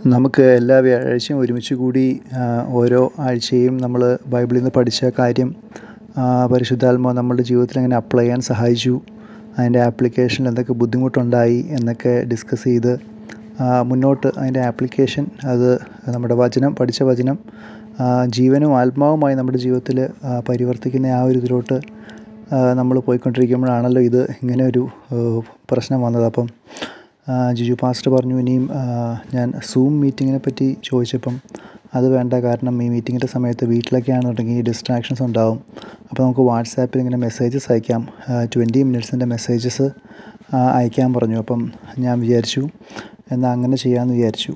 നമുക്ക് എല്ലാ വ്യാഴാഴ്ചയും ഒരുമിച്ച് കൂടി ഓരോ ആഴ്ചയും നമ്മൾ ബൈബിളിൽ നിന്ന് പഠിച്ച കാര്യം പരിശുദ്ധാത്മാവ് നമ്മുടെ ജീവിതത്തിൽ എങ്ങനെ അപ്ലൈ ചെയ്യാൻ സഹായിച്ചു, അതിൻ്റെ ആപ്ലിക്കേഷനിൽ എന്തൊക്കെ ബുദ്ധിമുട്ടുണ്ടായി എന്നൊക്കെ ഡിസ്കസ് ചെയ്ത് മുന്നോട്ട് അതിൻ്റെ ആപ്ലിക്കേഷൻ അത് നമ്മുടെ വചനം പഠിച്ച വചനം ജീവനും ആത്മാവുമായി നമ്മുടെ ജീവിതത്തിൽ പരിവർത്തിക്കുന്ന ആ ഒരു ഇതിലോട്ട് നമ്മൾ പോയിക്കൊണ്ടിരിക്കുമ്പോഴാണല്ലോ ഇത് ഇങ്ങനെ ഒരു പ്രശ്നം വന്നത്. അപ്പം ജിജു പാസ്റ്റർ പറഞ്ഞു ഇനിയും ഞാൻ സൂം മീറ്റിങ്ങിനെ പറ്റി ചോദിച്ചപ്പം അത് വേണ്ട, കാരണം ഈ മീറ്റിങ്ങിൻ്റെ സമയത്ത് വീട്ടിലൊക്കെയാണെന്നുണ്ടെങ്കിൽ ഡിസ്ട്രാക്ഷൻസ് ഉണ്ടാവും. അപ്പോൾ നമുക്ക് വാട്സാപ്പിൽ ഇങ്ങനെ മെസ്സേജസ് അയക്കാം, 20 മിനിറ്റ്സിൻ്റെ മെസ്സേജസ് അയക്കാൻ പറഞ്ഞു. അപ്പം ഞാൻ വിചാരിച്ചു എന്നാൽ അങ്ങനെ ചെയ്യാമെന്ന് വിചാരിച്ചു.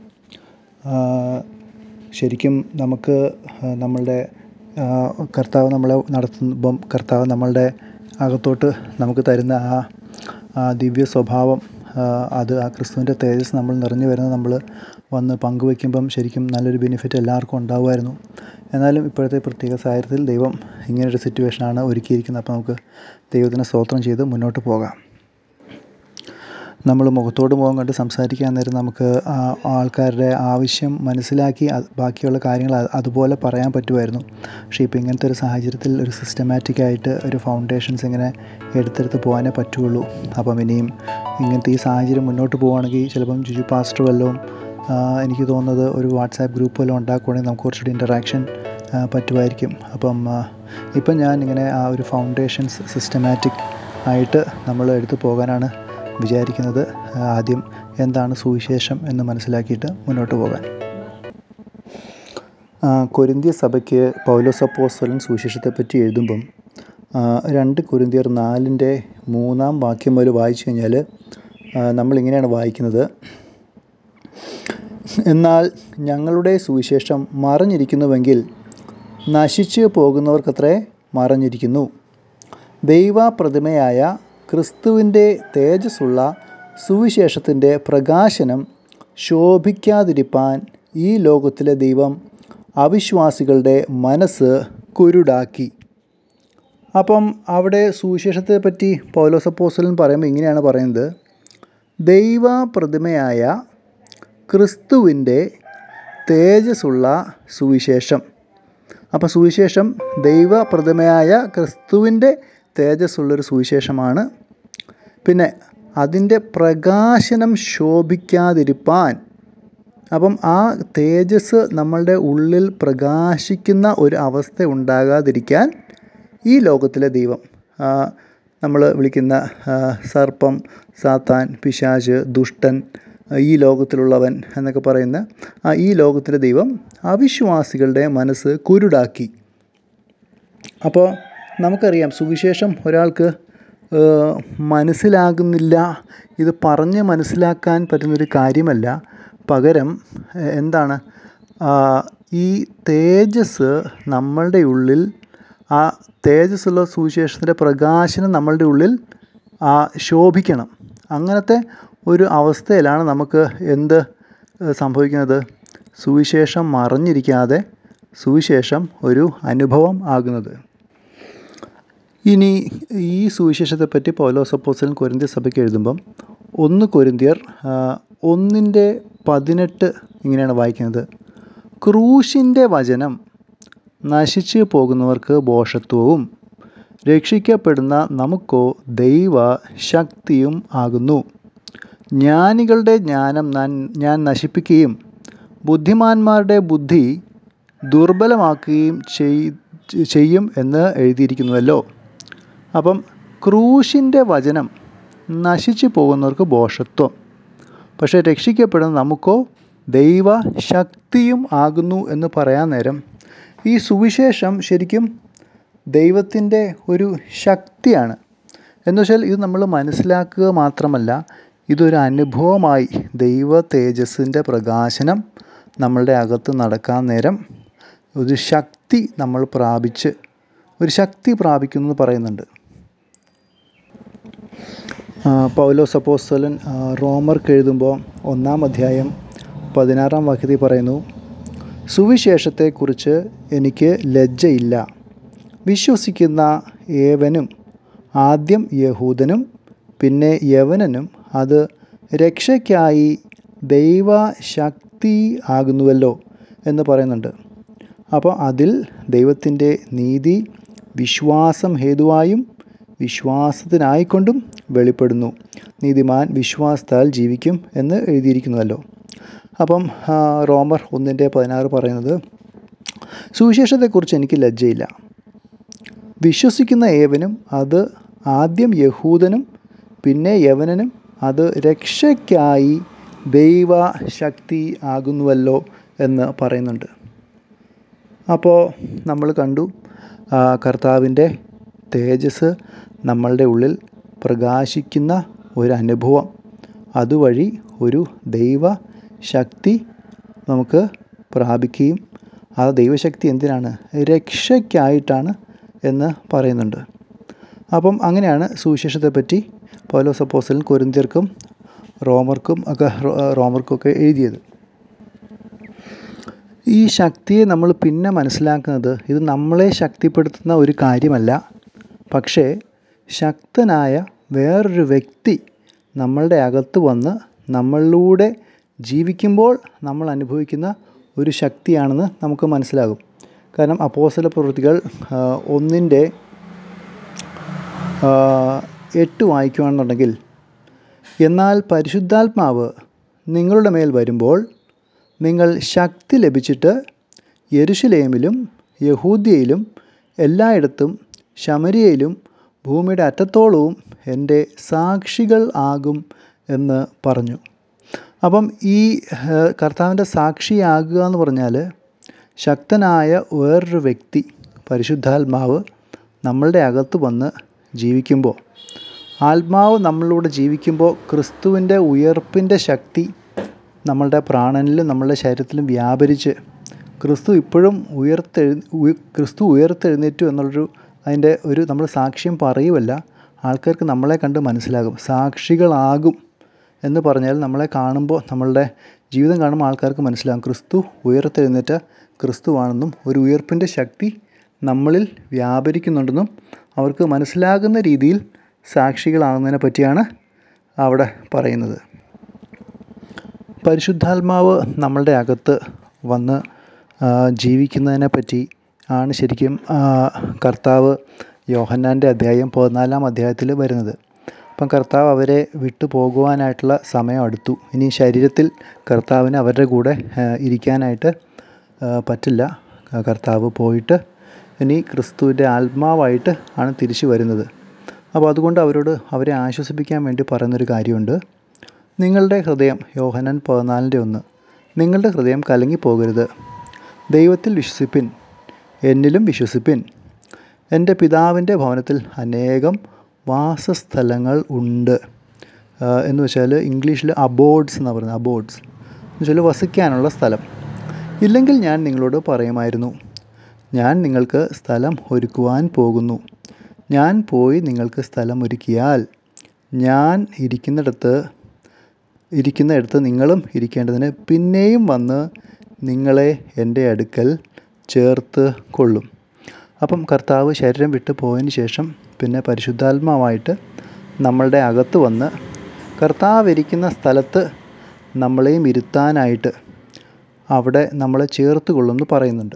ശരിക്കും നമുക്ക് നമ്മളുടെ കർത്താവ് നമ്മളെ നടത്തുമ്പം കർത്താവ് നമ്മളുടെ അകത്തോട്ട് നമുക്ക് തരുന്ന ആ ദിവ്യ സ്വഭാവം, അത് ആ ക്രിസ്തുവിൻ്റെ തേജസ് നമ്മൾ നിറഞ്ഞു വരുന്നത് നമ്മൾ വന്ന് പങ്കുവയ്ക്കുമ്പം ശരിക്കും നല്ലൊരു ബെനിഫിറ്റ് എല്ലാവർക്കും ഉണ്ടാകുമായിരുന്നു. എന്നാലും ഇപ്പോഴത്തെ പ്രത്യേക സാഹചര്യത്തിൽ ദൈവം ഇങ്ങനൊരു സിറ്റുവേഷനാണ് ഒരുക്കിയിരിക്കുന്നത്. അപ്പോൾ നമുക്ക് ദൈവത്തിന് സ്തോത്രം ചെയ്ത് മുന്നോട്ട് പോകാം. നമ്മൾ മുഖത്തോട് മുഖം കണ്ട് സംസാരിക്കാൻ നേരം നമുക്ക് ആൾക്കാരുടെ ആവശ്യം മനസ്സിലാക്കി ബാക്കിയുള്ള കാര്യങ്ങൾ അതുപോലെ പറയാൻ പറ്റുമായിരുന്നു. പക്ഷേ ഇപ്പോൾ ഇങ്ങനത്തെ ഒരു സാഹചര്യത്തിൽ ഒരു സിസ്റ്റമാറ്റിക്കായിട്ട് ഒരു ഫൗണ്ടേഷൻസ് ഇങ്ങനെ എടുത്തെടുത്ത് പോകാനേ പറ്റുള്ളൂ. അപ്പം ഇനിയും ഇങ്ങനത്തെ ഈ സാഹചര്യം മുന്നോട്ട് പോവുകയാണെങ്കിൽ ചിലപ്പം ജിജു പാസ്റ്റർ വല്ലതും എനിക്ക് തോന്നുന്നത് ഒരു വാട്സാപ്പ് ഗ്രൂപ്പ് വല്ലതും ഉണ്ടാക്കുകയാണെങ്കിൽ നമുക്ക് കുറച്ചുകൂടി ഇൻറ്ററാക്ഷൻ പറ്റുമായിരിക്കും. അപ്പം ഇപ്പം ഞാൻ ഇങ്ങനെ ആ ഒരു ഫൗണ്ടേഷൻസ് സിസ്റ്റമാറ്റിക് ആയിട്ട് നമ്മൾ എടുത്തു പോകാനാണ് വിചാരിക്കുന്നത്. ആദ്യം എന്താണ് സുവിശേഷം എന്ന് മനസ്സിലാക്കിയിട്ട് മുന്നോട്ട് പോകാൻ. കൊരിന്ത്യ സഭയ്ക്ക് പൗലോസ് അപ്പോസ്തലൻ സുവിശേഷത്തെപ്പറ്റി എഴുതുമ്പം 2 കൊരിന്ത്യർ 4:3 മുതൽ വായിച്ചു കഴിഞ്ഞാൽ നമ്മളിങ്ങനെയാണ് വായിക്കുന്നത്: എന്നാൽ ഞങ്ങളുടെ സുവിശേഷം മറഞ്ഞിരിക്കുന്നുവെങ്കിൽ നശിച്ചു പോകുന്നവർക്കത്രേ മറഞ്ഞിരിക്കുന്നു. ദൈവപ്രതിമയായ ക്രിസ്തുവിൻ്റെ തേജസ്സുള്ള സുവിശേഷത്തിൻ്റെ പ്രകാശനം ശോഭിക്കാതിരിപ്പാൻ ഈ ലോകത്തിലെ ദൈവം അവിശ്വാസികളുടെ മനസ്സ് കുരുടാക്കി. അപ്പം അവിടെ സുവിശേഷത്തെ പറ്റി പൗലോസ് അപ്പോസ്തലൻ പറയുമ്പോൾ ഇങ്ങനെയാണ് പറയുന്നത്: ദൈവപ്രതിമയായ ക്രിസ്തുവിൻ്റെ തേജസ്സുള്ള സുവിശേഷം. അപ്പോൾ സുവിശേഷം ദൈവപ്രതിമയായ ക്രിസ്തുവിൻ്റെ തേജസ്സുള്ളൊരു സുവിശേഷമാണ്. പിന്നെ അതിൻ്റെ പ്രകാശനം ശോഭിക്കാതിരിപ്പാൻ. അപ്പം ആ തേജസ് നമ്മളുടെ ഉള്ളിൽ പ്രകാശിക്കുന്ന ഒരു അവസ്ഥ ഉണ്ടാകാതിരിക്കാൻ ഈ ലോകത്തിലെ ദൈവം, നമ്മൾ വിളിക്കുന്ന സർപ്പം, സാത്താൻ, പിശാച്, ദുഷ്ടൻ, ഈ ലോകത്തിലുള്ളവൻ എന്നൊക്കെ പറയുന്ന ഈ ലോകത്തിലെ ദൈവം അവിശ്വാസികളുടെ മനസ്സ് കുരുടാക്കി. അപ്പോൾ നമുക്കറിയാം സുവിശേഷം ഒരാൾക്ക് മനസ്സിലാകുന്നില്ല, ഇത് പറഞ്ഞ് മനസ്സിലാക്കാൻ പറ്റുന്നൊരു കാര്യമല്ല. പകരം എന്താണ്, ഈ തേജസ് നമ്മളുടെ ഉള്ളിൽ, ആ തേജസ്സുള്ള സുവിശേഷത്തിൻ്റെ പ്രകാശനം നമ്മളുടെ ഉള്ളിൽ ശോഭിക്കണം. അങ്ങനത്തെ ഒരു അവസ്ഥയിലാണ് നമുക്ക് എന്ത് സംഭവിക്കുന്നത്? സുവിശേഷം മറഞ്ഞിരിക്കാതെ സുവിശേഷം ഒരു അനുഭവം ആകുന്നത്. ഇനി ഈ സുവിശേഷത്തെപ്പറ്റി പൗലോസ് അപ്പോസ്തലൻ കൊരിന്ത്യ സഭയ്ക്ക് എഴുതുമ്പം 1 കൊരിന്ത്യർ 1:18 ഇങ്ങനെയാണ് വായിക്കുന്നത്: ക്രൂശിൻ്റെ വചനം നശിച്ചു പോകുന്നവർക്ക് ഭോഷത്വവും രക്ഷിക്കപ്പെടുന്ന നമുക്കോ ദൈവ ശക്തിയും ആകുന്നു. ജ്ഞാനികളുടെ ജ്ഞാനം ഞാൻ നശിപ്പിക്കുകയും ബുദ്ധിമാന്മാരുടെ ബുദ്ധി ദുർബലമാക്കുകയും ചെയ്യും എന്ന് എഴുതിയിരിക്കുന്നുവല്ലോ. അപ്പം ക്രൂശിൻ്റെ വചനം നശിച്ചു പോകുന്നവർക്ക് ഭോഷത്വം, പക്ഷേ രക്ഷിക്കപ്പെടുന്ന നമുക്കോ ദൈവ ശക്തിയും ആകുന്നു എന്ന് പറയാൻ നേരം ഈ സുവിശേഷം ശരിക്കും ദൈവത്തിൻ്റെ ഒരു ശക്തിയാണ്. എന്നുവെച്ചാൽ ഇത് നമ്മൾ മനസ്സിലാക്കുക മാത്രമല്ല, ഇതൊരു അനുഭവമായി ദൈവ തേജസ്സിൻ്റെ പ്രകാശനം നമ്മളുടെ അകത്ത് നടക്കാൻ നേരം ഒരു ശക്തി നമ്മൾ പ്രാപിച്ച്, ഒരു ശക്തി പ്രാപിക്കുന്നു എന്ന് പറയുന്നുണ്ട്. പൗലോസ് അപ്പോസ്തലൻ റോമർക്ക് എഴുതുമ്പോൾ 1:16 പറയുന്നു: സുവിശേഷത്തെക്കുറിച്ച് എനിക്ക് ലജ്ജയില്ല. വിശ്വസിക്കുന്ന ഏവനും, ആദ്യം യഹൂദനും പിന്നെ യവനനും, അത് രക്ഷയ്ക്കായി ദൈവശക്തി ശക്തി ആകുന്നുവല്ലോ എന്ന് പറയുന്നുണ്ട്. അപ്പോൾ അതിൽ ദൈവത്തിൻ്റെ നീതി വിശ്വാസം ഹേതുവായും വിശ്വാസത്തിനായിക്കൊണ്ടും വെളിപ്പെടുന്നു. നീതിമാൻ വിശ്വാസത്താൽ ജീവിക്കും എന്ന് എഴുതിയിരിക്കുന്നുവല്ലോ. അപ്പം റോമർ 1:16 പറയുന്നത്, സുവിശേഷത്തെക്കുറിച്ച് എനിക്ക് ലജ്ജയില്ല. വിശ്വസിക്കുന്ന ഏവനും അത് ആദ്യം യഹൂദനും പിന്നെ യവനനും അത് രക്ഷയ്ക്കായി ദൈവശക്തി ആകുന്നുവല്ലോ എന്ന് പറയുന്നുണ്ട്. അപ്പോൾ നമ്മൾ കണ്ടു കർത്താവിൻ്റെ തേജസ് നമ്മളുടെ ഉള്ളിൽ പ്രകാശിക്കുന്ന ഒരനുഭവം, അതുവഴി ഒരു ദൈവശക്തി നമുക്ക് പ്രാപിക്കുകയും ആ ദൈവശക്തി എന്തിനാണ്? രക്ഷയ്ക്കായിട്ടാണ് എന്ന് പറയുന്നുണ്ട്. അപ്പം അങ്ങനെയാണ് സുവിശേഷത്തെപ്പറ്റി പൗലോസ് അപ്പോസ്തലൻ കൊരിന്ത്യർക്കും റോമർക്കൊക്കെ എഴുതിയത്. ഈ ശക്തിയെ നമ്മൾ പിന്നെ മനസ്സിലാക്കുന്നത് ഇത് നമ്മളെ ശക്തിപ്പെടുത്തുന്ന ഒരു കാര്യമല്ല, പക്ഷേ ശക്തനായ വേറൊരു വ്യക്തി നമ്മളുടെ അകത്ത് വന്ന് നമ്മളിലൂടെ ജീവിക്കുമ്പോൾ നമ്മൾ അനുഭവിക്കുന്ന ഒരു ശക്തിയാണെന്ന് നമുക്ക് മനസ്സിലാകും. കാരണം അപ്പോസ്തല പ്രവൃത്തികൾ 1:8 വായിക്കുകയാണെന്നുണ്ടെങ്കിൽ, എന്നാൽ പരിശുദ്ധാത്മാവ് നിങ്ങളുടെ മേൽ വരുമ്പോൾ നിങ്ങൾ ശക്തി ലഭിച്ചിട്ട് യെരുശലേമിലും യഹൂദ്യയിലും എല്ലായിടത്തും ശമര്യയിലും ഭൂമിയുടെ അറ്റത്തോളവും എൻ്റെ സാക്ഷികൾ ആകും എന്ന് പറഞ്ഞു. അപ്പം ഈ കർത്താവിൻ്റെ സാക്ഷിയാകുക എന്ന് പറഞ്ഞാൽ ശക്തനായ വേറൊരു വ്യക്തി പരിശുദ്ധാത്മാവ് നമ്മളുടെ അകത്ത് വന്ന് ജീവിക്കുമ്പോൾ, ആത്മാവ് നമ്മളിലൂടെ ജീവിക്കുമ്പോൾ ക്രിസ്തുവിൻ്റെ ഉയർപ്പിൻ്റെ ശക്തി നമ്മളുടെ പ്രാണനിലും നമ്മളുടെ ശരീരത്തിലും വ്യാപരിച്ച് ക്രിസ്തു ഇപ്പോഴും ഉയർത്തെഴുന്നേറ്റു എന്നുള്ളൊരു അതിൻ്റെ ഒരു നമ്മൾ സാക്ഷ്യം പറയുമല്ല, ആൾക്കാർക്ക് നമ്മളെ കണ്ട് മനസ്സിലാകും. സാക്ഷികളാകും എന്ന് പറഞ്ഞാൽ നമ്മളെ കാണുമ്പോൾ, നമ്മളുടെ ജീവിതം കാണുമ്പോൾ ആൾക്കാർക്ക് മനസ്സിലാകും ക്രിസ്തു ഉയർത്തെഴുന്നേറ്റ ക്രിസ്തുവാണെന്നും ഒരു ഉയർപ്പിൻ്റെ ശക്തി നമ്മളിൽ വ്യാപരിക്കുന്നുണ്ടെന്നും അവർക്ക് മനസ്സിലാകുന്ന രീതിയിൽ സാക്ഷികളാകുന്നതിനെ പറ്റിയാണ് അവിടെ പറയുന്നത്. പരിശുദ്ധാത്മാവ് നമ്മളുടെ അകത്ത് വന്ന് ജീവിക്കുന്നതിനെ പറ്റി ആണ് ശരിക്കും കർത്താവ് യോഹന്നാൻ്റെ അധ്യായം 14 വരുന്നത്. അപ്പം കർത്താവ് അവരെ വിട്ടു പോകുവാനായിട്ടുള്ള സമയം അടുത്തു. ഇനി ശരീരത്തിൽ കർത്താവിന് അവരുടെ കൂടെ ഇരിക്കാനായിട്ട് പറ്റില്ല. കർത്താവ് പോയിട്ട് ഇനി ക്രിസ്തുവിൻ്റെ ആത്മാവായിട്ട് ആണ് തിരിച്ചു വരുന്നത്. അപ്പോൾ അതുകൊണ്ട് അവരെ ആശ്വസിപ്പിക്കാൻ വേണ്ടി പറയുന്നൊരു കാര്യമുണ്ട്. നിങ്ങളുടെ ഹൃദയം, യോഹന്നാൻ 14:1, നിങ്ങളുടെ ഹൃദയം കലങ്ങിപ്പോകരുത്. ദൈവത്തിൽ വിശ്വസിപ്പിൻ, എന്നിലും വിശ്വസിപ്പിൻ. എൻ്റെ പിതാവിൻ്റെ ഭവനത്തിൽ അനേകം വാസസ്ഥലങ്ങൾ ഉണ്ട് എന്ന് വെച്ചാൽ ഇംഗ്ലീഷിൽ അബോർഡ്സ് എന്നാണ് പറയുന്നത്. അബോർഡ്സ് എന്ന് വെച്ചാൽ വസിക്കാനുള്ള സ്ഥലം. ഇല്ലെങ്കിൽ ഞാൻ നിങ്ങളോട് പറയുമായിരുന്നു, ഞാൻ നിങ്ങൾക്ക് സ്ഥലം ഒരുക്കുവാൻ പോകുന്നു. ഞാൻ പോയി നിങ്ങൾക്ക് സ്ഥലം ഒരുക്കിയാൽ ഞാൻ ഇരിക്കുന്നിടത്ത് നിങ്ങളും ഇരിക്കേണ്ടതിന് പിന്നെയും വന്ന് നിങ്ങളെ എൻ്റെ അടുക്കൽ ചേർത്ത് കൊള്ളും. അപ്പം കർത്താവ് ശരീരം വിട്ടു പോയതിന് ശേഷം പിന്നെ പരിശുദ്ധാത്മാവായിട്ട് നമ്മളുടെ അകത്ത് വന്ന് കർത്താവ് ഇരിക്കുന്ന സ്ഥലത്ത് നമ്മളെയും ഇരുത്താനായിട്ട് അവിടെ നമ്മളെ ചേർത്ത് കൊള്ളുമെന്ന് പറയുന്നുണ്ട്.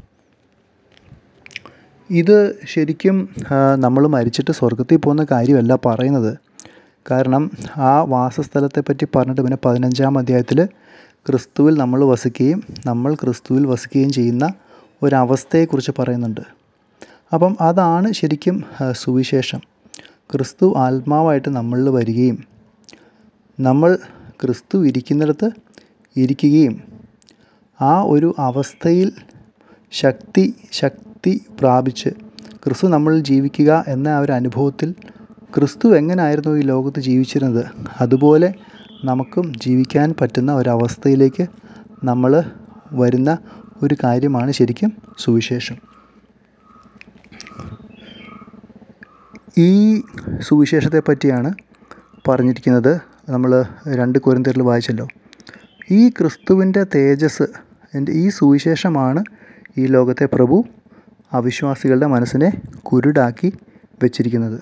ഇത് ശരിക്കും നമ്മൾ മരിച്ചിട്ട് സ്വർഗത്തിൽ പോകുന്ന കാര്യമല്ല പറയുന്നത്. കാരണം ആ വാസസ്ഥലത്തെപ്പറ്റി പറഞ്ഞിട്ട് പിന്നെ 15-ാം അധ്യായത്തിൽ ക്രിസ്തുവിൽ നമ്മൾ വസിക്കുകയും നമ്മൾ ക്രിസ്തുവിൽ വസിക്കുകയും ചെയ്യുന്ന ഒരവസ്ഥയെക്കുറിച്ച് പറയുന്നുണ്ട്. അപ്പം അതാണ് ശരിക്കും സുവിശേഷം. ക്രിസ്തു ആത്മാവായിട്ട് നമ്മളിൽ വരികയും നമ്മൾ ക്രിസ്തു ഇരിക്കുന്നിടത്ത് ഇരിക്കുകയും ആ ഒരു അവസ്ഥയിൽ ശക്തി പ്രാപിച്ച് ക്രിസ്തു നമ്മളിൽ ജീവിക്കുക എന്ന ആ ഒരു അനുഭവത്തിൽ ക്രിസ്തു എങ്ങനെയായിരുന്നു ഈ ലോകത്ത് ജീവിച്ചിരുന്നത് അതുപോലെ നമുക്കും ജീവിക്കാൻ പറ്റുന്ന ഒരവസ്ഥയിലേക്ക് നമ്മൾ വരുന്ന ഒരു കാര്യമാണ് ശരിക്കും സുവിശേഷം. ഈ സുവിശേഷത്തെ പറ്റിയാണ് പറഞ്ഞിരിക്കുന്നത്. നമ്മൾ 2 കൊരിന്ത്യരിൽ വായിച്ചല്ലോ, ഈ ക്രിസ്തുവിൻ്റെ തേജസ്, ഈ സുവിശേഷമാണ് ഈ ലോകത്തെ പ്രഭു അവിശ്വാസികളുടെ മനസ്സിനെ കുരുടാക്കി വെച്ചിരിക്കുന്നത്.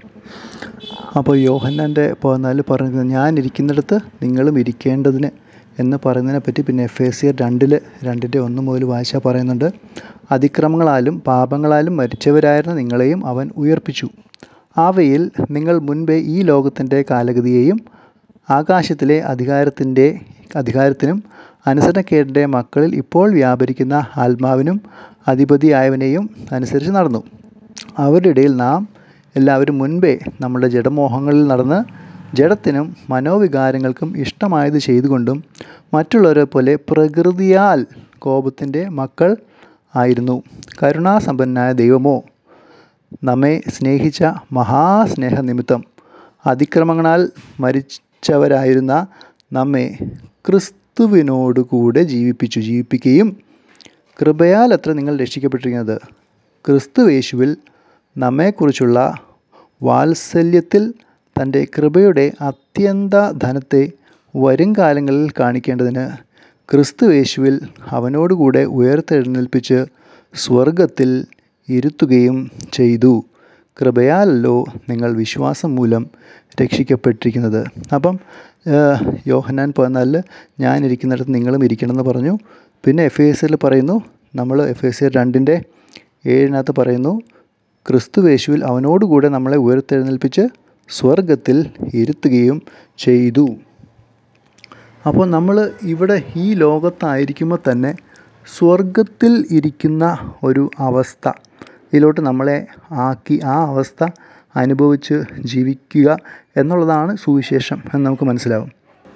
അപ്പോൾ യോഹന്നാൻ്റെ 14 പറഞ്ഞിരിക്കുന്നത്, ഞാൻ ഇരിക്കുന്നിടത്ത് നിങ്ങളും ഇരിക്കേണ്ടതിന് എന്ന് പറയുന്നതിനെ പറ്റി പിന്നെ എഫേസ്യർ 2:1 മുതൽ വായിച്ചാൽ പറയുന്നുണ്ട്. അതിക്രമങ്ങളാലും പാപങ്ങളാലും മരിച്ചവരായിരുന്ന നിങ്ങളെയും അവൻ ഉയർപ്പിച്ചു. അവയിൽ നിങ്ങൾ മുൻപേ ഈ ലോകത്തിൻ്റെ കാലഗതിയെയും ആകാശത്തിലെ അധികാരത്തിനും അനുസരണക്കേടിൻ്റെ മക്കളിൽ ഇപ്പോൾ വ്യാപരിക്കുന്ന ആത്മാവിനും അധിപതിയായവനെയും അനുസരിച്ച് നടന്നു. അവരുടെ ഇടയിൽ നാം എല്ലാവരും മുൻപേ നമ്മുടെ ജഡമോഹങ്ങളിൽ നടന്ന് ജഡത്തിനും മനോവികാരങ്ങൾക്കും ഇഷ്ടമായത് ചെയ്തുകൊണ്ടും മറ്റുള്ളവരെ പോലെ പ്രകൃതിയാൽ കോപത്തിൻ്റെ മക്കൾ ആയിരുന്നു. കരുണാസമ്പന്നനായ ദൈവമോ നമ്മെ സ്നേഹിച്ച മഹാസ്നേഹനിമിത്തം അതിക്രമങ്ങളാൽ മരിച്ചവരായിരുന്ന നമ്മെ ക്രിസ്തുവിനോട് കൂടെ ജീവിപ്പിക്കുകയും കൃപയാൽ അത്ര നിങ്ങൾ രക്ഷിക്കപ്പെട്ടിരിക്കുന്നത് ക്രിസ്തുയേശുവിൽ നമ്മെക്കുറിച്ചുള്ള വാത്സല്യത്തിൽ തൻ്റെ കൃപയുടെ അത്യന്ത ധനത്തെ വരും കാലങ്ങളിൽ കാണിക്കേണ്ടതിന് ക്രിസ്തുയേശുവിൽ അവനോടുകൂടെ ഉയർത്തെഴുന്നേൽപ്പിച്ച് സ്വർഗത്തിൽ ഇരുത്തുകയും ചെയ്തു. കൃപയാലല്ലോ നിങ്ങൾ വിശ്വാസം മൂലം രക്ഷിക്കപ്പെട്ടിരിക്കുന്നത്. അപ്പം യോഹന്നാൻ 14 ഞാനിരിക്കുന്നിടത്ത് നിങ്ങളും ഇരിക്കണമെന്ന് പറഞ്ഞു. പിന്നെ എഫേസ്യരിൽ പറയുന്നു, നമ്മൾ എഫേസ്യർ 2:7 പറയുന്നു, ക്രിസ്തുയേശുവിൽ അവനോടുകൂടെ നമ്മളെ ഉയർത്തെഴുന്നേൽപ്പിച്ച് സ്വർഗത്തിൽ ഇരുത്തുകയും ചെയ്തു. അപ്പോൾ നമ്മൾ ഇവിടെ ഈ ലോകത്തായിരിക്കുമ്പോൾ തന്നെ സ്വർഗത്തിൽ ഇരിക്കുന്ന ഒരു അവസ്ഥ ഇതിലോട്ട് നമ്മളെ ആക്കി ആ അവസ്ഥ അനുഭവിച്ച് ജീവിക്കുക എന്നുള്ളതാണ് സുവിശേഷം എന്ന് നമുക്ക് മനസ്സിലാവും.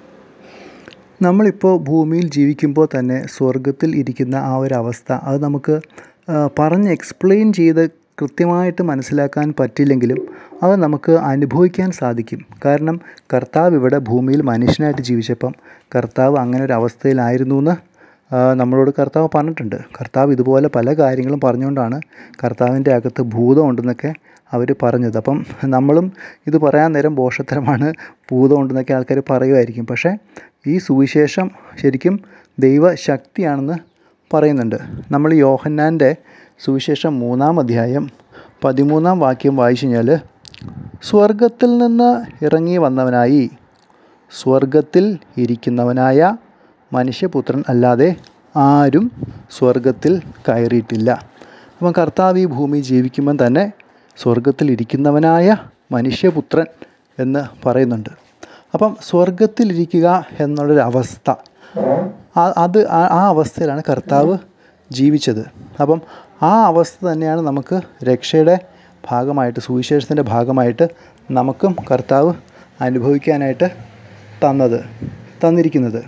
നമ്മളിപ്പോൾ ഭൂമിയിൽ ജീവിക്കുമ്പോൾ തന്നെ സ്വർഗത്തിൽ ഇരിക്കുന്ന ആ ഒരു അവസ്ഥ അത് നമുക്ക് പറഞ്ഞ് എക്സ്പ്ലെയിൻ ചെയ്ത് കൃത്യമായിട്ട് മനസ്സിലാക്കാൻ പറ്റില്ലെങ്കിലും അത് നമുക്ക് അനുഭവിക്കാൻ സാധിക്കും. കാരണം കർത്താവ് ഇവിടെ ഭൂമിയിൽ മനുഷ്യനായിട്ട് ജീവിച്ചപ്പം കർത്താവ് അങ്ങനെ ഒരു അവസ്ഥയിലായിരുന്നു എന്ന് നമ്മളോട് കർത്താവ് പറഞ്ഞിട്ടുണ്ട്. കർത്താവ് ഇതുപോലെ പല കാര്യങ്ങളും പറഞ്ഞുകൊണ്ടാണ് കർത്താവിൻ്റെ അകത്ത് ഭൂതമുണ്ടെന്നൊക്കെ അവർ പറഞ്ഞത്. അപ്പം നമ്മളും ഇത് പറയാൻ നേരം ഭോഷത്തരമാണ്, ഭൂതമുണ്ടെന്നൊക്കെ ആൾക്കാർ പറയുമായിരിക്കും. പക്ഷേ ഈ സുവിശേഷം ശരിക്കും ദൈവശക്തിയാണെന്ന് പറയുന്നുണ്ട്. നമ്മൾ യോഹന്നാൻ്റെ സുവിശേഷം 3-ാം അധ്യായം 13-ാം വാക്യം വായിച്ചു കഴിഞ്ഞാൽ, സ്വർഗത്തിൽ നിന്ന് ഇറങ്ങി വന്നവനായി സ്വർഗത്തിൽ ഇരിക്കുന്നവനായ മനുഷ്യപുത്രൻ അല്ലാതെ ആരും സ്വർഗത്തിൽ കയറിയിട്ടില്ല. അപ്പം കർത്താവ് ഈ ഭൂമി ജീവിക്കുമ്പം തന്നെ സ്വർഗത്തിൽ ഇരിക്കുന്നവനായ മനുഷ്യപുത്രൻ എന്ന് പറയുന്നുണ്ട്. അപ്പം സ്വർഗത്തിലിരിക്കുക എന്നുള്ളൊരവസ്ഥ അത് ആ അവസ്ഥയിലാണ് കർത്താവ് ജീവിച്ചത്. അപ്പം ആ അവസ്ഥ തന്നെയാണ് നമുക്ക് രക്ഷയുടെ ഭാഗമായിട്ട്, സുവിശേഷത്തിൻ്റെ ഭാഗമായിട്ട് നമുക്കും കർത്താവ് അനുഭവിക്കാനായിട്ട് തന്നിരിക്കുന്നത്.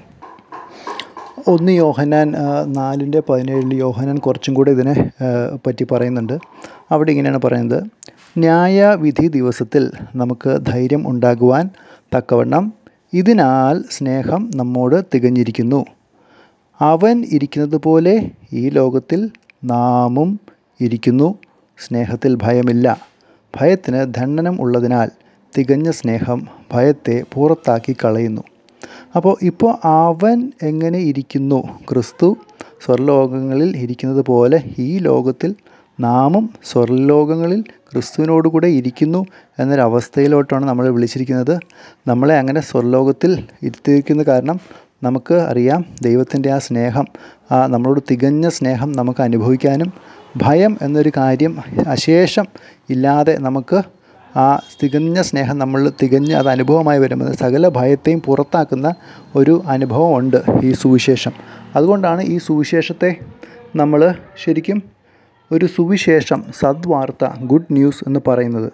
1 യോഹന്നാൻ 4:17 യോഹന്നാൻ കുറച്ചും കൂടെ ഇതിനെ പറ്റി പറയുന്നുണ്ട്. അവിടെ ഇങ്ങനെയാണ് പറയുന്നത്, ന്യായവിധി ദിവസത്തിൽ നമുക്ക് ധൈര്യം ഉണ്ടാകുവാൻ തക്കവണ്ണം ഇതിനാൽ സ്നേഹം നമ്മോട് തികഞ്ഞിരിക്കുന്നു. അവൻ ഇരിക്കുന്നത് പോലെ ഈ ലോകത്തിൽ നാമും ഇരിക്കുന്നു. സ്നേഹത്തിൽ ഭയമില്ല. ഭയത്തിന് ദണ്ഡനം ഉള്ളതിനാൽ തികഞ്ഞ സ്നേഹം ഭയത്തെ പുറത്താക്കി കളയുന്നു. ഇപ്പോൾ അവൻ എങ്ങനെ ഇരിക്കുന്നു, ക്രിസ്തു സ്വർലോകങ്ങളിൽ ഇരിക്കുന്നത് പോലെ ഈ ലോകത്തിൽ നാമും സ്വർലോകങ്ങളിൽ ക്രിസ്തുവിനോടുകൂടെ ഇരിക്കുന്നു എന്നൊരവസ്ഥയിലോട്ടാണ് നമ്മളെ വിളിച്ചിരിക്കുന്നത്. നമ്മളെ അങ്ങനെ സ്വർലോകത്തിൽ ഇരുത്തിയിരിക്കുന്ന കാരണം നമുക്ക് അറിയാം ദൈവത്തിൻ്റെ ആ സ്നേഹം, നമ്മളോട് തികഞ്ഞ സ്നേഹം നമുക്ക് അനുഭവിക്കാനും ഭയം എന്നൊരു കാര്യം അശേഷം ഇല്ലാതെ നമുക്ക് ആ തികഞ്ഞ സ്നേഹം നമ്മളിൽ തികഞ്ഞ് അത് അനുഭവമായി വരുമ്പോൾ സകല ഭയത്തെയും പുറത്താക്കുന്ന ഒരു അനുഭവമുണ്ട് ഈ സുവിശേഷം. അതുകൊണ്ടാണ് ഈ സുവിശേഷത്തെ നമ്മൾ ശരിക്കും ഒരു സുവിശേഷം, സദ്വാർത്ത, ഗുഡ് ന്യൂസ് എന്ന് പറയുന്നത്.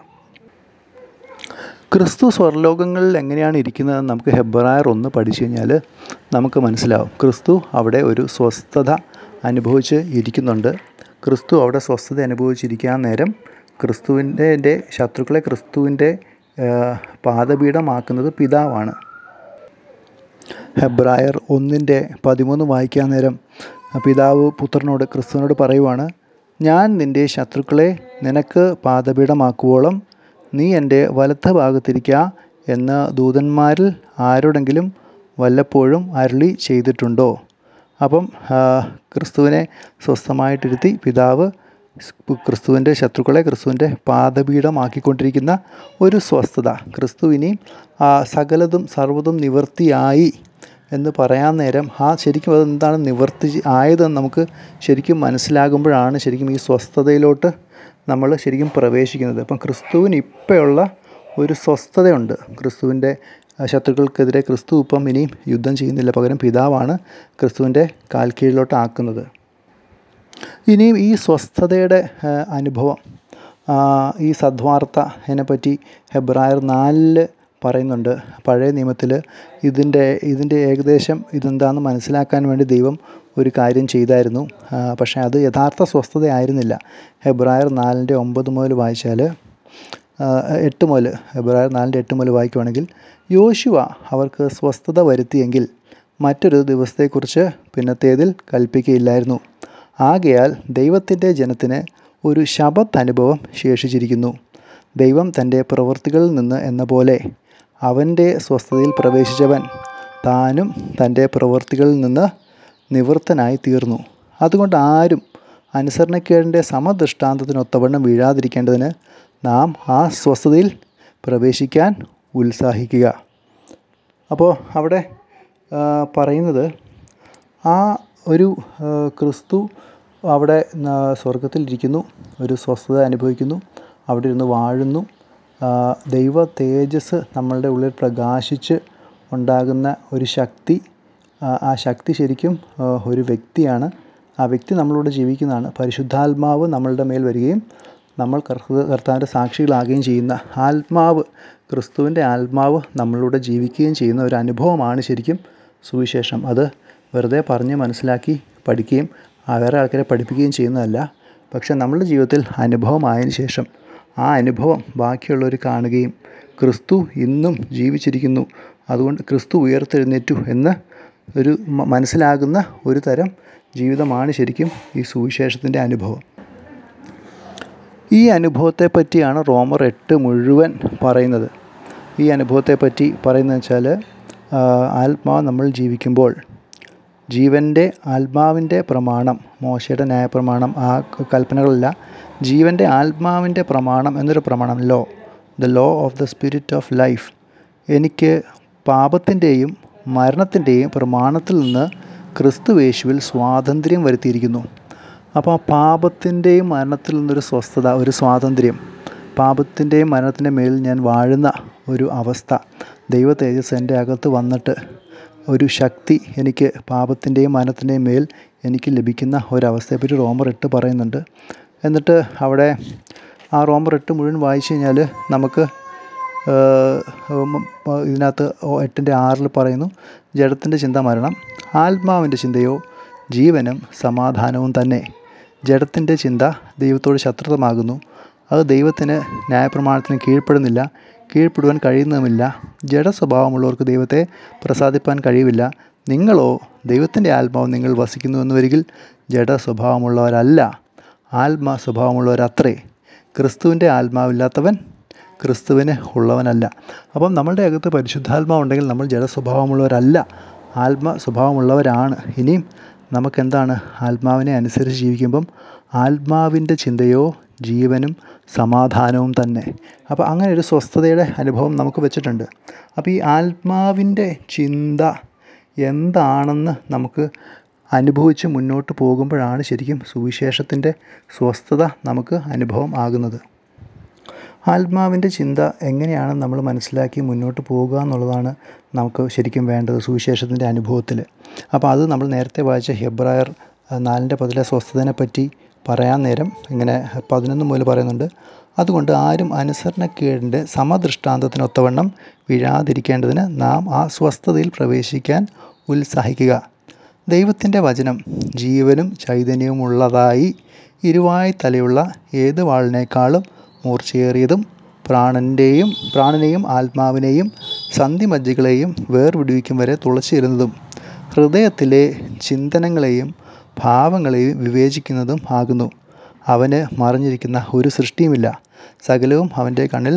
ക്രിസ്തു സ്വർലോകങ്ങളിൽ എങ്ങനെയാണ് ഇരിക്കുന്നതെന്ന് നമുക്ക് ഹെബ്രായർ 1 പഠിച്ചു കഴിഞ്ഞാൽ നമുക്ക് മനസ്സിലാവും. ക്രിസ്തു അവിടെ ഒരു സ്വസ്ഥത അനുഭവിച്ച് ഇരിക്കുന്നുണ്ട്. ക്രിസ്തു അവിടെ സ്വസ്ഥത അനുഭവിച്ചിരിക്കാൻ നേരം ക്രിസ്തുവിൻ്റെ ശത്രുക്കളെ ക്രിസ്തുവിൻ്റെ പാദപീഠമാക്കുന്നത് പിതാവാണ്. ഹെബ്രായർ 1:13 വായിക്കാൻ നേരം പിതാവ് പുത്രനോട്, ക്രിസ്തുവിനോട് പറയുവാണ്, ഞാൻ നിൻ്റെ ശത്രുക്കളെ നിനക്ക് പാദപീഠമാക്കുവോളം നീ എൻ്റെ വലത്ത് ഭാഗത്തിരിക്കുക എന്ന് ദൂതന്മാരിൽ ആരോടെങ്കിലും വല്ലപ്പോഴും അരുളി ചെയ്തിട്ടുണ്ടോ? അപ്പം ക്രിസ്തുവിനെ സ്വസ്ഥമായിട്ടിരുത്തി പിതാവ് ക്രിസ്തുവിൻ്റെ ശത്രുക്കളെ ക്രിസ്തുവിൻ്റെ പാദപീഠമാക്കിക്കൊണ്ടിരിക്കുന്ന ഒരു സ്വസ്ഥത. ക്രിസ്തു ഇനി സകലതും സർവ്വതും നിവൃത്തിയായി എന്ന് പറയാൻ നേരം ശരിക്കും അതെന്താണ് നിവർത്തി ആയതെന്ന് നമുക്ക് ശരിക്കും മനസ്സിലാകുമ്പോഴാണ് ശരിക്കും ഈ സ്വസ്ഥതയിലോട്ട് നമ്മൾ ശരിക്കും പ്രവേശിക്കുന്നത്. അപ്പം ക്രിസ്തുവിന് ഇപ്പോഴുള്ള ഒരു സ്വസ്ഥതയുണ്ട്. ക്രിസ്തുവിൻ്റെ ശത്രുക്കൾക്കെതിരെ ക്രിസ്തു ഇപ്പം ഇനിയും യുദ്ധം ചെയ്യുന്നില്ല, പകരം പിതാവാണ് ക്രിസ്തുവിൻ്റെ കാൽ കീഴിലോട്ട് ആക്കുന്നത്. ഇനിയും ഈ സ്വസ്ഥതയുടെ അനുഭവം, ഈ സദ്വാർത്ത അതിനെപ്പറ്റി ഹെബ്രായർ 4 പറയുന്നുണ്ട്. പഴയ നിയമത്തിൽ ഇതിൻ്റെ ഏകദേശം ഇതെന്താണെന്ന് മനസ്സിലാക്കാൻ വേണ്ടി ദൈവം ഒരു കാര്യം ചെയ്തായിരുന്നു. പക്ഷേ അത് യഥാർത്ഥ സ്വസ്ഥതയായിരുന്നില്ല. ഹെബ്രായർ 4:9 മുതൽ വായിച്ചാൽ 8 മുതൽ ഹെബ്രായർ 4:8 മുതൽ വായിക്കുവാണെങ്കിൽ, യോശുവ അവർക്ക് സ്വസ്ഥത വരുത്തിയെങ്കിൽ മറ്റൊരു ദിവസത്തെക്കുറിച്ച് പിന്നത്തേതിൽ കൽപ്പിക്കുകയില്ലായിരുന്നു. ആകയാൽ ദൈവത്തിൻ്റെ ജനത്തിന് ഒരു ശബത്ത് അനുഭവം ശേഷിച്ചിരിക്കുന്നു. ദൈവം തൻ്റെ പ്രവൃത്തികളിൽ നിന്ന് എന്ന പോലെ അവൻ്റെ സ്വസ്ഥതയിൽ പ്രവേശിച്ചവൻ താനും തൻ്റെ പ്രവൃത്തികളിൽ നിന്ന് നിവൃത്തനായി തീർന്നു. അതുകൊണ്ട് ആരും അനുസരണക്കേടിൻ്റെ സമദൃഷ്ടാന്തത്തിനൊത്തവണ്ണം വീഴാതിരിക്കേണ്ടതിന് നാം ആ സ്വസ്ഥതയിൽ പ്രവേശിക്കാൻ ഉത്സാഹിക്കുക. അപ്പോൾ അവിടെ പറയുന്നത് ഒരു ക്രിസ്തു അവിടെ സ്വർഗത്തിലിരിക്കുന്നു, ഒരു സ്വസ്ഥത അനുഭവിക്കുന്നു, അവിടെ ഇരുന്ന് വാഴുന്നു. ദൈവ തേജസ് നമ്മളുടെ ഉള്ളിൽ പ്രകാശിച്ച് ഉണ്ടാകുന്ന ഒരു ശക്തി, ആ ശക്തി ശരിക്കും ഒരു വ്യക്തിയാണ്. ആ വ്യക്തി നമ്മളോട് ജീവിക്കുന്നതാണ്. പരിശുദ്ധാത്മാവ് നമ്മളുടെ മേൽ വരികയും നമ്മൾ കർത്താവിൻ്റെ സാക്ഷികളാകുകയും ചെയ്യുന്ന ആത്മാവ്, ക്രിസ്തുവിൻ്റെ ആത്മാവ് നമ്മളിലൂടെ ജീവിക്കുകയും ചെയ്യുന്ന ഒരു അനുഭവമാണ് ശരിക്കും സുവിശേഷം. അത് വെറുതെ പറഞ്ഞ് മനസ്സിലാക്കി പഠിക്കുകയും വേറെ ആൾക്കാരെ പഠിപ്പിക്കുകയും ചെയ്യുന്നതല്ല. പക്ഷേ നമ്മളുടെ ജീവിതത്തിൽ അനുഭവമായതിനു ശേഷം ആ അനുഭവം ബാക്കിയുള്ളവർ കാണുകയും ക്രിസ്തു ഇന്നും ജീവിച്ചിരിക്കുന്നു, അതുകൊണ്ട് ക്രിസ്തു ഉയർത്തെഴുന്നേറ്റു എന്ന് മനസ്സിലാകുന്ന ഒരു തരം ജീവിതമാണ് ശരിക്കും ഈ സുവിശേഷത്തിൻ്റെ അനുഭവം. ഈ അനുഭവത്തെ പറ്റിയാണ് റോമർ 8 മുഴുവൻ പറയുന്നത്. ഈ അനുഭവത്തെപ്പറ്റി പറയുന്നതെന്ന് വെച്ചാൽ, ആത്മാവ് നമ്മൾ ജീവിക്കുമ്പോൾ ആത്മാവിൻ്റെ പ്രമാണം, മോശയുടെ ന്യായപ്രമാണം, ആ കൽപ്പനകളല്ല, ജീവൻ്റെ ആത്മാവിൻ്റെ പ്രമാണം എന്നൊരു പ്രമാണം, the law of the spirit of life, എനിക്ക് പാപത്തിൻ്റെയും മരണത്തിൻ്റെയും പ്രമാണത്തിൽ നിന്ന് ക്രിസ്തുയേശുവിൽ സ്വാതന്ത്ര്യം വരുത്തിയിരിക്കുന്നു. അപ്പോൾ ആ പാപത്തിൻ്റെയും മരണത്തിൽ നിന്നൊരു സ്വസ്ഥത, ഒരു സ്വാതന്ത്ര്യം, പാപത്തിൻ്റെയും മരണത്തിൻ്റെ മേൽ ഞാൻ വാഴുന്ന ഒരു അവസ്ഥ, ദൈവ തേജസ് എൻ്റെ അകത്ത് വന്നിട്ട് ഒരു ശക്തി എനിക്ക് പാപത്തിൻ്റെയും മരണത്തിൻ്റെയും മേൽ എനിക്ക് ലഭിക്കുന്ന ഒരവസ്ഥയെപ്പറ്റി റോമർ 8 പറയുന്നുണ്ട്. എന്നിട്ട് അവിടെ ആ റോമർ 8 മുഴുവൻ വായിച്ചു കഴിഞ്ഞാൽ നമുക്ക് ഇതിനകത്ത് 8:6 പറയുന്നു, ജഡത്തിൻ്റെ ചിന്ത മരണം, ആത്മാവിൻ്റെ ചിന്തയോ ജീവനും സമാധാനവും തന്നെ. ജഡത്തിൻ്റെ ചിന്ത ദൈവത്തോട് ശത്രുതമാകുന്നു, അത് ദൈവത്തിന് ന്യായപ്രമാണത്തിന് കീഴ്പ്പെടുവാൻ കഴിയുന്നതുമില്ല. ജഡസ്വഭാവമുള്ളവർക്ക് ദൈവത്തെ പ്രസാദിപ്പാൻ കഴിയുമില്ല. നിങ്ങളോ ദൈവത്തിൻ്റെ ആത്മാവ് നിങ്ങൾ വസിക്കുന്നുവെന്ന് വരികിൽ ജഡസ്വഭാവമുള്ളവരല്ല, ആത്മസ്വഭാവമുള്ളവരത്രേ. ക്രിസ്തുവിൻ്റെ ആത്മാവില്ലാത്തവൻ ക്രിസ്തുവിന് ഉള്ളവനല്ല. അപ്പം നമ്മളുടെ അകത്ത് പരിശുദ്ധാത്മാവുണ്ടെങ്കിൽ നമ്മൾ ജഡസ്വഭാവമുള്ളവരല്ല, ആത്മസ്വഭാവമുള്ളവരാണ്. ഇനിയും നമുക്കെന്താണ്? ആത്മാവിനെ അനുസരിച്ച് ജീവിക്കുമ്പം ആത്മാവിൻ്റെ ചിന്തയോ ജീവനും സമാധാനവും തന്നെ. അപ്പോൾ അങ്ങനെ ഒരു സ്വസ്ഥതയുടെ അനുഭവം നമുക്ക് വെച്ചിട്ടുണ്ട്. അപ്പോൾ ഈ ആത്മാവിൻ്റെ ചിന്ത എന്താണെന്ന് നമുക്ക് അനുഭവിച്ച് മുന്നോട്ട് പോകുമ്പോഴാണ് ശരിക്കും സുവിശേഷത്തിൻ്റെ സ്വസ്ഥത നമുക്ക് അനുഭവം ആകുന്നത്. ആത്മാവിൻ്റെ ചിന്ത എങ്ങനെയാണെന്ന് നമ്മൾ മനസ്സിലാക്കി മുന്നോട്ട് പോകുക എന്നുള്ളതാണ് നമുക്ക് ശരിക്കും വേണ്ടത് സുവിശേഷത്തിൻ്റെ അനുഭവത്തിൽ. അപ്പോൾ അത് നമ്മൾ നേരത്തെ വായിച്ച ഹെബ്രായർ 4:10 സ്വസ്ഥതയെ പറ്റി പറയാൻ നേരം ഇങ്ങനെ 11 മുതൽ പറയുന്നുണ്ട്, അതുകൊണ്ട് ആരും അനുസരണക്കേടിൻ്റെ സമദൃഷ്ടാന്തത്തിനൊത്തവണ്ണം വീഴാതിരിക്കേണ്ടതിന് നാം ആ സ്വസ്ഥതയിൽ പ്രവേശിക്കാൻ ഉത്സാഹിക്കുക. ദൈവത്തിൻ്റെ വചനം ജീവനും ചൈതന്യവുമുള്ളതായി ഇരുവായ് തലയുള്ള ഏത് വാളിനേക്കാളും മൂർച്ചയേറിയതും പ്രാണനെയും ആത്മാവിനെയും സന്ധിമജ്ജകളെയും വേർപിടിവിക്കും വരെ തുളച്ചിരുന്നതും ഹൃദയത്തിലെ ചിന്തനങ്ങളെയും ഭാവങ്ങളെയും വിവേചിക്കുന്നതും ആകുന്നു. അവന് മറിഞ്ഞിരിക്കുന്ന ഒരു സൃഷ്ടിയുമില്ല, സകലവും അവൻ്റെ കണ്ണിൽ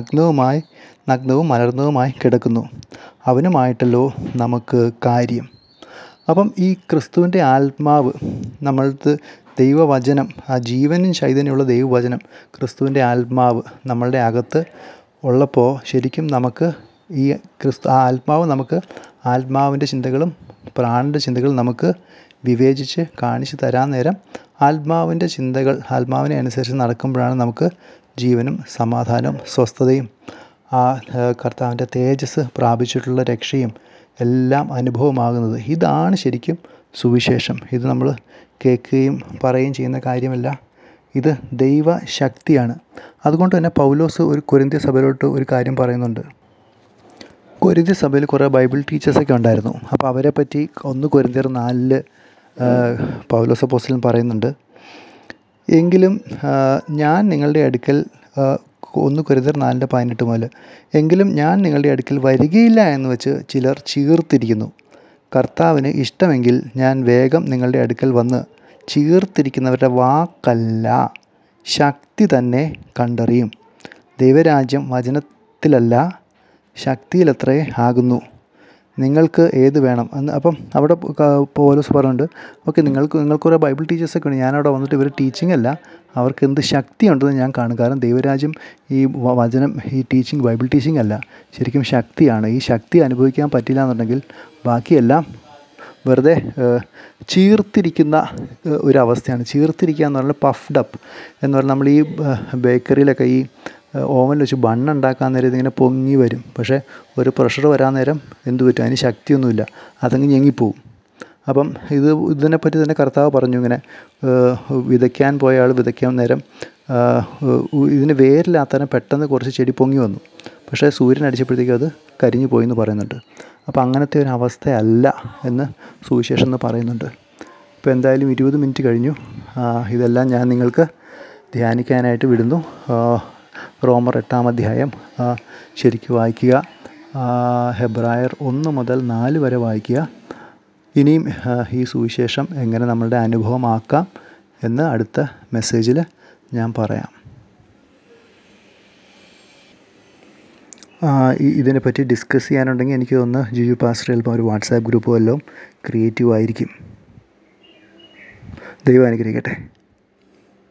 നഗ്നവും മലർന്നതുമായി കിടക്കുന്നു. അവനുമായിട്ടല്ലോ നമുക്ക് കാര്യം. അപ്പം ഈ ക്രിസ്തുവിൻ്റെ ആത്മാവ്, നമ്മൾക്ക് ദൈവവചനം, ആ ജീവനും ചൈതന്യമുള്ള ദൈവവചനം, ക്രിസ്തുവിൻ്റെ ആത്മാവ് നമ്മളുടെ അകത്ത് ഉള്ളപ്പോൾ ശരിക്കും നമുക്ക് ആ ആത്മാവ് നമുക്ക് ആത്മാവിൻ്റെ ചിന്തകളും പ്രാണൻ്റെ ചിന്തകളും നമുക്ക് വിവേചിച്ച് കാണിച്ചു തരാൻ നേരം ആത്മാവിൻ്റെ ചിന്തകൾ ആത്മാവിനെ അനുസരിച്ച് നടക്കുമ്പോഴാണ് നമുക്ക് ജീവനും സമാധാനവും സ്വസ്ഥതയും ആ കർത്താവിൻ്റെ തേജസ് പ്രാപിച്ചിട്ടുള്ള രക്ഷയും എല്ലാം അനുഭവമാകുന്നത്. ഇതാണ് ശരിക്കും സുവിശേഷം. ഇത് നമ്മൾ കേൾക്കുകയും പറയുകയും ചെയ്യുന്ന കാര്യമല്ല, ഇത് ദൈവശക്തിയാണ്. അതുകൊണ്ട് തന്നെ പൗലോസ് ഒരു കൊരിന്ത്യ സഭയിലോട്ട് ഒരു കാര്യം പറയുന്നുണ്ട്. കൊരിന്ത്യ സഭയിൽ കുറേ ബൈബിൾ ടീച്ചേഴ്സൊക്കെ ഉണ്ടായിരുന്നു. അപ്പോൾ അവരെ പറ്റി 1 കൊരിന്ത്യർ 4 പൗലോസ് അപ്പോസ്തലൻ പറയുന്നുണ്ട്, എങ്കിലും ഞാൻ നിങ്ങളുടെ അടുക്കൽ 1 കൊരിന്ത്യർ 4:18 മുതൽ, എങ്കിലും ഞാൻ നിങ്ങളുടെ അടുക്കൽ വരികയില്ല എന്ന് വെച്ച് ചിലർ ചീർത്തിരിക്കുന്നു. കർത്താവിന് ഇഷ്ടമെങ്കിൽ ഞാൻ വേഗം നിങ്ങളുടെ അടുക്കൽ വന്ന് ചീർത്തിരിക്കുന്നവരുടെ വാക്കല്ല ശക്തി തന്നെ കണ്ടറിയും. ദൈവരാജ്യം വചനത്തിലല്ല ശക്തിയിലത്രേ ആകുന്നു. നിങ്ങൾക്ക് ഏത് വേണം എന്ന്. അപ്പം അവിടെ പൗലോസ് പറയുന്നുണ്ട്, ഓക്കെ, നിങ്ങൾക്ക് കുറേ ബൈബിൾ ടീച്ചേഴ്സൊക്കെ ഉണ്ട്, ഞാനവിടെ വന്നിട്ട് ഇവർ ടീച്ചിങ് അല്ല, അവർക്ക് എന്ത് ശക്തിയുണ്ടെന്ന് ഞാൻ കാണും. കാരണം ദൈവരാജ്യം ഈ വചനം, ഈ ടീച്ചിങ്, ബൈബിൾ ടീച്ചിങ് അല്ല, ശരിക്കും ശക്തിയാണ്. ഈ ശക്തി അനുഭവിക്കാൻ പറ്റില്ല എന്നുണ്ടെങ്കിൽ ബാക്കിയെല്ലാം വെറുതെ ചീർത്തിരിക്കുന്ന ഒരവസ്ഥയാണ്. ചീർത്തിരിക്കുക എന്ന് പറഞ്ഞാൽ പഫ്ഡ് അപ്പ് എന്ന് പറഞ്ഞാൽ നമ്മൾ ഈ ബേക്കറിയിലൊക്കെ ഈ ഓവനിൽ വെച്ച് ബണ്ണുണ്ടാക്കാൻ നേരം ഇതിങ്ങനെ പൊങ്ങി വരും. പക്ഷേ ഒരു പ്രഷർ വരാൻ നേരം എന്ത് പറ്റും? അതിന് ശക്തിയൊന്നുമില്ല, അതങ്ങ് ഞെങ്ങിപ്പോവും. അപ്പം ഇതിനെപ്പറ്റി തന്നെ കർത്താവ് പറഞ്ഞു, ഇങ്ങനെ വിതയ്ക്കാൻ പോയ ആൾ വിതയ്ക്കാൻ നേരം ഇതിന് വേരില്ലാത്തതിന് പെട്ടെന്ന് കുറച്ച് ചെടി പൊങ്ങി വന്നു, പക്ഷേ സൂര്യൻ അടിച്ചപ്പോഴത്തേക്കും അത് കരിഞ്ഞു പോയി എന്ന് പറയുന്നുണ്ട്. അപ്പം അങ്ങനത്തെ ഒരു അവസ്ഥയല്ല എന്ന് സുവിശേഷം എന്ന് പറയുന്നുണ്ട്. ഇപ്പോൾ എന്തായാലും 20 മിനിറ്റ് കഴിഞ്ഞു. ഇതെല്ലാം ഞാൻ നിങ്ങൾക്ക് ധ്യാനിക്കാനായിട്ട് വിടുന്നു. റോമർ 8-ാം അധ്യായം ശരിക്കും വായിക്കുക. ഹെബ്രായർ 1 മുതൽ 4 വരെ വായിക്കുക. ഇനിയും ഈ സുവിശേഷം എങ്ങനെ നമ്മളുടെ അനുഭവമാക്കാം എന്ന് അടുത്ത മെസ്സേജിൽ ഞാൻ പറയാം. ഇതിനെപ്പറ്റി ഡിസ്കസ് ചെയ്യാനുണ്ടെങ്കിൽ എനിക്ക് തോന്നുന്നു ജിജു പാസ്റ്റർ ചിലപ്പോൾ ഒരു വാട്സാപ്പ് ഗ്രൂപ്പ് വല്ലതും ക്രിയേറ്റീവ് ആയിരിക്കും. ദൈവം അനുഗ്രഹിക്കട്ടെ.